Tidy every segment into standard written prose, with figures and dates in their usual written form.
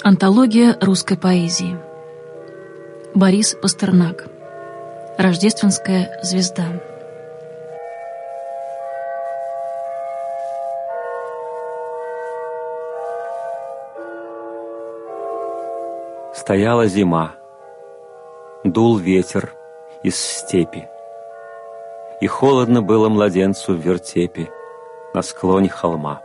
Антология русской поэзии. Борис Пастернак. Рождественская звезда. Стояла зима, дул ветер из степи, и холодно было младенцу в вертепе на склоне холма.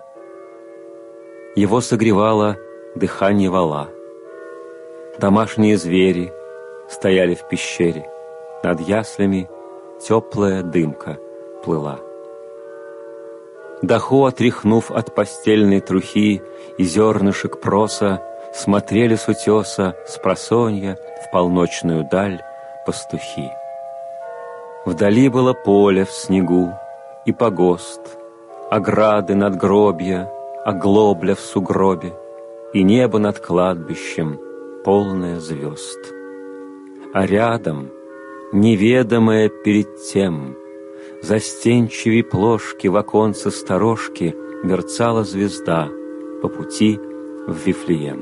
Его согревало дыхание вала. Домашние звери стояли в пещере, над яслями теплая дымка плыла. Даху, отряхнув от постельной трухи и зернышек проса, смотрели с утеса спросонья в полночную даль пастухи. Вдали было поле в снегу и погост, ограды надгробья, оглобля в сугробе, и небо над кладбищем полное звезд. А рядом, неведомая перед тем, застенчивей плошки в оконце сторожки мерцала звезда по пути в Вифлеем.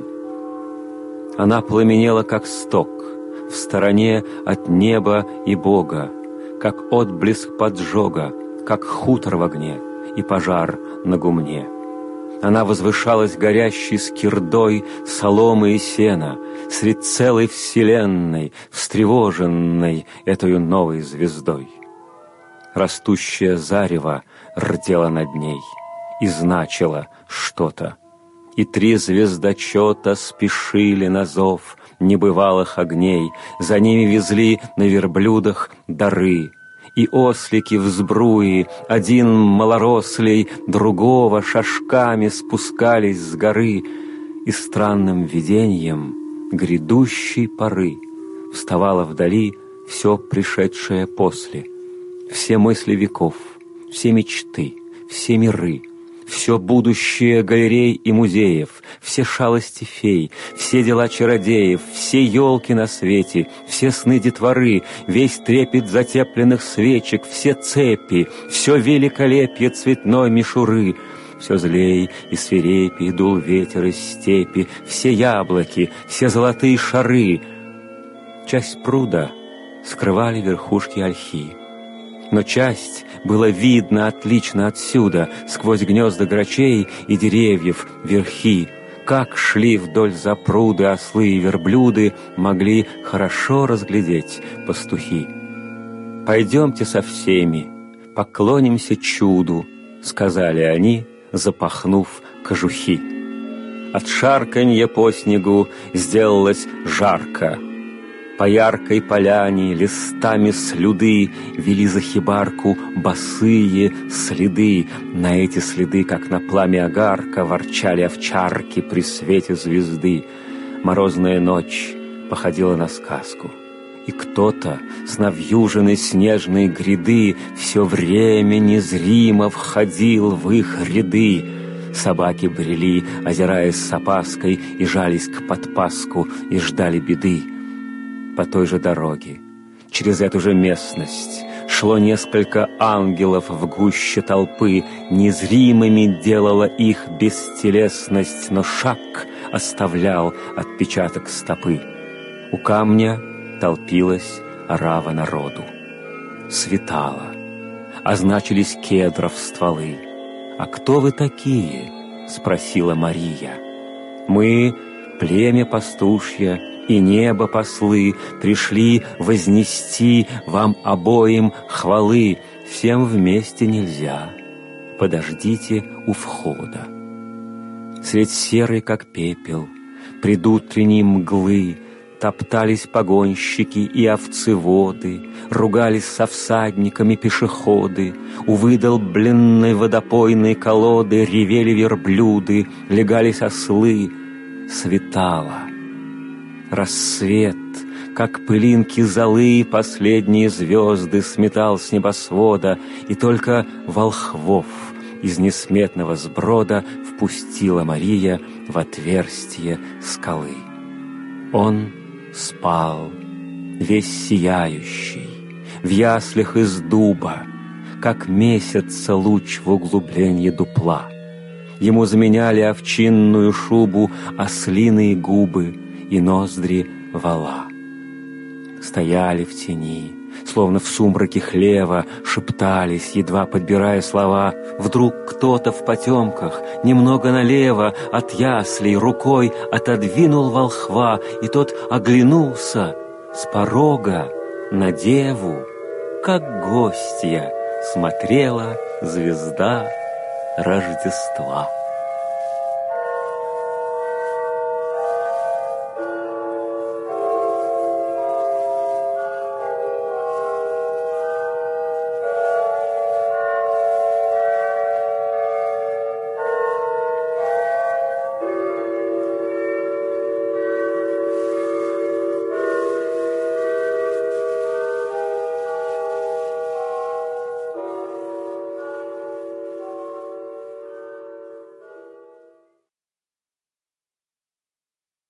Она пламенела, как сток, в стороне от неба и Бога, как отблеск поджога, как хутор в огне и пожар на гумне. Она возвышалась горящей скирдой соломы и сена средь целой вселенной, встревоженной этою новой звездой. Растущее зарево рдело над ней и значило что-то. И три звездочета спешили на зов небывалых огней, за ними везли на верблюдах дары. И ослики в сбруе, один малорослей, другого шажками спускались с горы, и странным видением грядущей поры вставало вдали все пришедшее после, все мысли веков, все мечты, все миры, все будущее галерей и музеев, все шалости фей, все дела чародеев, все елки на свете, все сны детворы, весь трепет затепленных свечек, все цепи, все великолепие цветной мишуры. Все злей и свирепей дул ветер из степи, все яблоки, все золотые шары. Часть пруда скрывали верхушки ольхи, но часть было видно отлично отсюда, сквозь гнезда грачей и деревьев верхи. Как шли вдоль запруды ослы и верблюды, могли хорошо разглядеть пастухи. «Пойдемте со всеми, поклонимся чуду», — сказали они, запахнув кожухи. От шарканья по снегу сделалось жарко. По яркой поляне листами слюды вели за хибарку босые следы. На эти следы, как на пламя огарка, ворчали овчарки при свете звезды. Морозная ночь походила на сказку, и кто-то с навьюженной снежной гряды все время незримо входил в их ряды. Собаки брели, озираясь с опаской, и жались к подпаску, и ждали беды. По той же дороге, через эту же местность, шло несколько ангелов в гуще толпы. Незримыми делала их бестелесность, но шаг оставлял отпечаток стопы. У камня толпилась орава народу. Светало, означились кедров стволы. «А кто вы такие?» — спросила Мария. «Мы — племя пастушье, и небо послы, пришли вознести вам обоим хвалы. Всем вместе нельзя, подождите у входа». Средь серой, как пепел, предутренней мглы, топтались погонщики и овцеводы, ругались со всадниками пешеходы. У выдолбленной водопойной колоды ревели верблюды, легались ослы. Светало. Рассвет, как пылинки золы, последние звезды сметал с небосвода, и только волхвов из несметного сброда впустила Мария в отверстие скалы. Он спал, весь сияющий, в яслях из дуба, как месяца луч в углублении дупла. Ему заменяли овчинную шубу ослиные губы и ноздри вола. Стояли в тени, словно в сумраке хлева, шептались, едва подбирая слова. Вдруг кто-то в потемках, немного налево от яслей, рукой отодвинул волхва, и тот оглянулся с порога на деву, как гостья смотрела звезда Рождества.